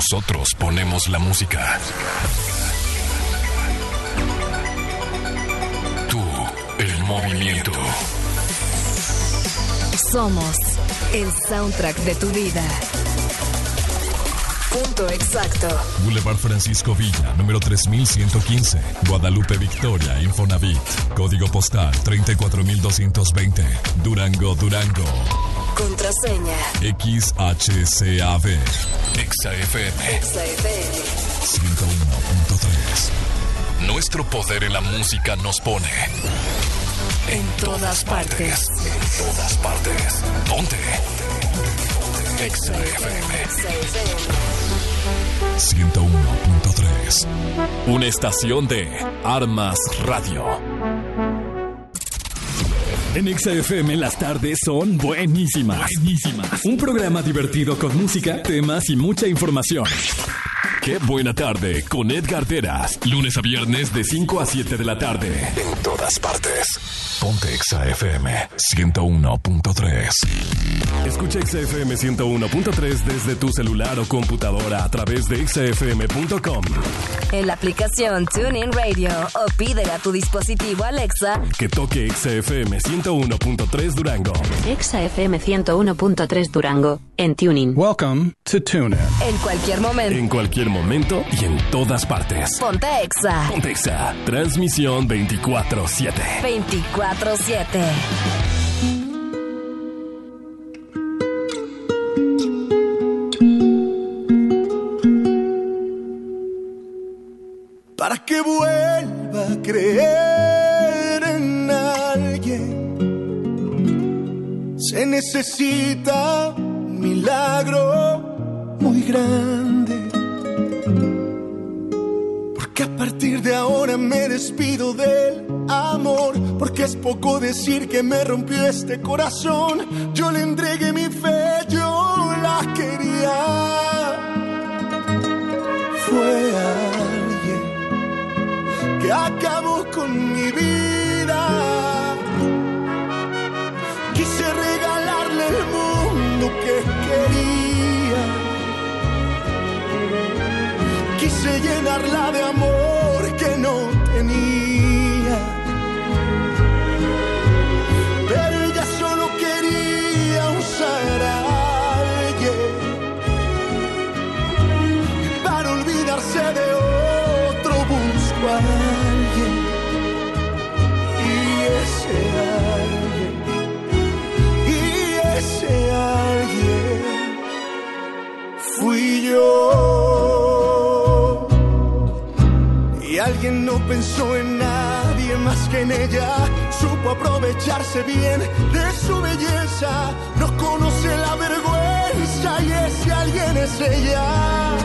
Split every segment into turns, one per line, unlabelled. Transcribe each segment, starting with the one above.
Nosotros ponemos la música. Tú, el movimiento.
Somos el soundtrack de tu vida. Punto exacto.
Boulevard Francisco Villa, número 3115, Guadalupe Victoria, Infonavit. Código postal 34220, Durango, Durango.
Contraseña
XHCAB. XAFM.
XAFM
101.3. Nuestro poder en la música nos pone en todas partes. En todas partes. Ponte. XAFM 101.3. Una estación de Armas Radio.
En XFM las tardes son buenísimas. Un programa divertido con música, temas y mucha información.
Qué buena tarde con Edgar Deras. Lunes a viernes de 5 a 7 de la tarde. En todas partes. Ponte XFM 101.3. Escucha XFM 101.3 desde tu celular o computadora a través de xfm.com.
En la aplicación TuneIn Radio o pídele a tu dispositivo Alexa
que toque XFM 101.3 Durango.
XFM 101.3 Durango en TuneIn.
Welcome to TuneIn.
En cualquier momento.
En cualquier momento y en todas partes.
Ponte Exa.
Ponte Exa. Transmisión 24/7.
24/7.
Para que vuelva a creer en alguien, se necesita un milagro muy grande. Porque a partir de ahora me despido del amor, porque es poco decir que me rompió este corazón. Yo le entregué mi fe, yo la quería. Fue alguien que acabó con mi vida. Quise regalarle el mundo que quería. Quise llenarla de amor que no tenía. Pero ella solo quería usar a alguien para olvidarse de otro. Busco a alguien, y ese alguien fui yo. Y alguien no pensó en nadie más que en ella. Supo aprovecharse bien de su belleza. No conoce la vergüenza y ese alguien es ella.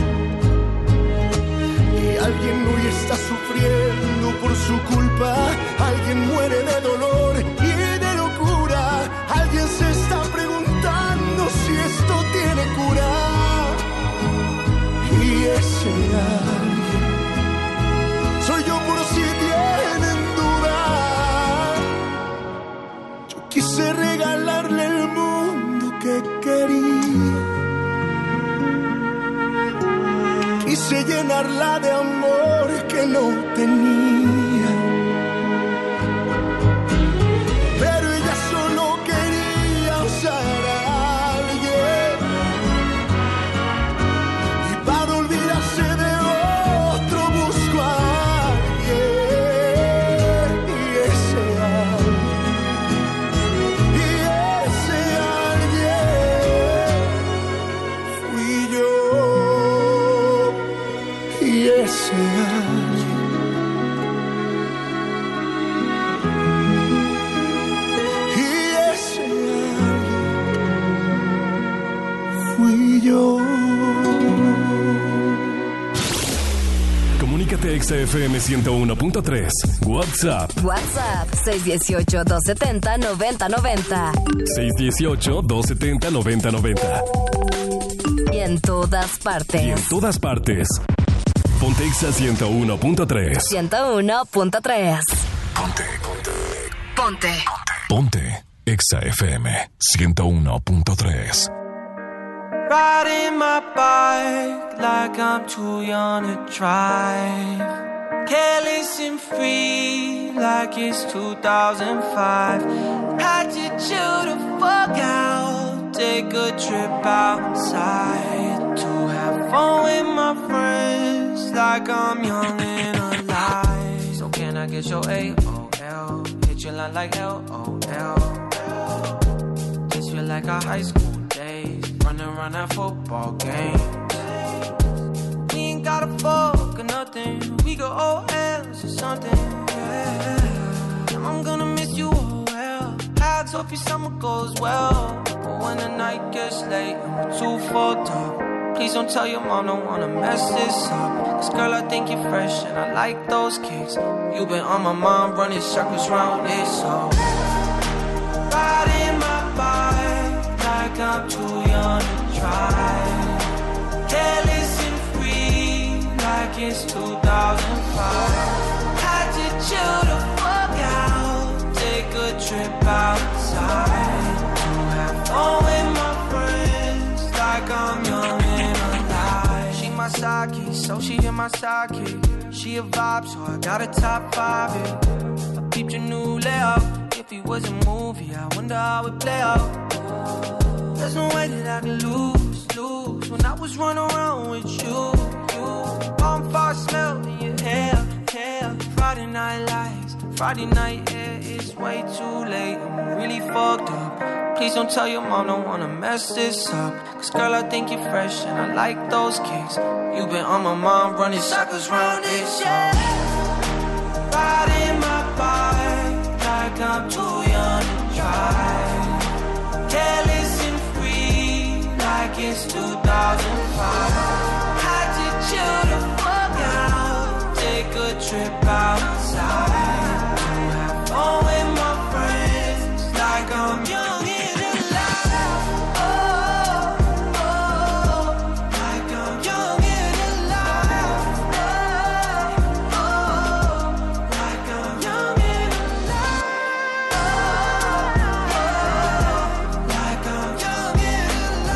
Alguien hoy está sufriendo por su culpa. Alguien muere de dolor y de locura. Alguien se está preguntando si esto tiene cura. Y ese alguien soy yo por si tienen duda. Yo quise regalarle el mundo que quería. Quise llenarla de amor que no tenía. Pero ella solo quería usar a alguien. Y para olvidarse de otro busco a alguien. Y ese alguien fui yo. Y ese alguien fui yo.
Comunícate a XFM 101.3. WhatsApp
618-270-9090.
618-270-9090.
Y en todas partes.
Y en todas partes. Ponte Exa 101.3.
101.3.
Ponte Exa FM 101.3.
Riding my bike like I'm too young to drive. Careless and free like it's 2005. Had to chill the fuck out. Take a trip outside to have fun with my friends like I'm young and alive. So can I get your AOL? Hit your line like LOL. Just feel like our high school days, running around at football games. We ain't gotta fuck or nothing, we go OLs or something, yeah. I'm gonna miss you, oh well. I hope your summer goes well. But when the night gets late and we're too fucked up, please don't tell your mom, don't wanna mess this up. Cause girl, I think you're fresh and I like those kicks. You been on my mind, running circles round it, so riding my bike like I'm too young to drive. Careless and free like it's 2005. Had to chill the fuck out. Take a trip outside to have fun with my friends like I'm young and alive. She my sidekick, so she hit my sidekick. She a vibe, so I got a top 5 it. I peeped your new layout. If it was a movie, I wonder how it play out. There's no way that I can lose when I was running around with you. Bonfire smell in your hair. Friday night lights, Friday night air. It's way too late, I'm really fucked up. Please don't tell your mom, don't wanna mess this up. Cause girl, I think you're fresh and I like those kicks. You been on my mind, running circles round it, yeah. Riding my bike like I'm too young to drive. Careless and free like it's 2005. Had to chill the fuck out. Take a trip outside to have fun with my friends like I'm young and alive. Oh, like I'm young and alive. Oh, like I'm young and alive. Like I'm young and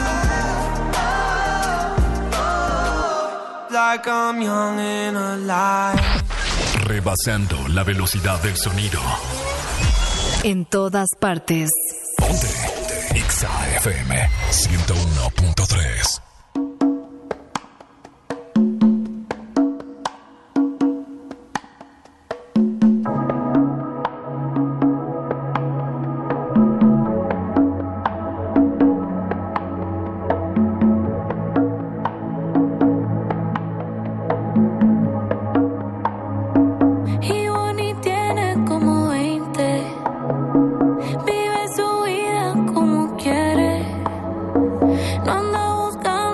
alive. Like I'm young and alive.
Rebasando la velocidad del sonido.
En todas partes.
Ponte Exa FM 101.3.
No anda buscando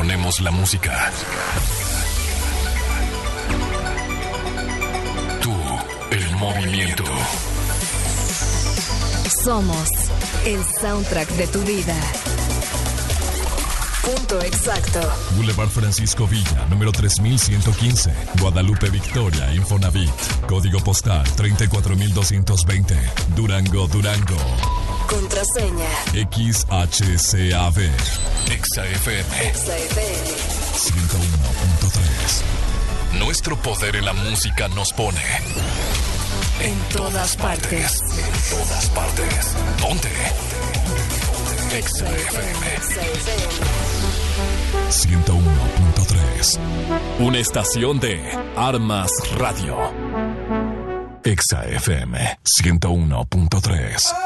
ponemos la música. Tú, el movimiento.
Somos el soundtrack de tu vida. Punto exacto.
Boulevard Francisco Villa, número 3115, Guadalupe Victoria, Infonavit. Código postal 34220, Durango, Durango.
Contraseña
XHCAB. EXA-FM. 101.3. Nuestro poder en la música nos pone en todas partes. En todas partes. Ponte EXA-FM 101.3. Una estación de Armas Radio. EXA-FM 101.3.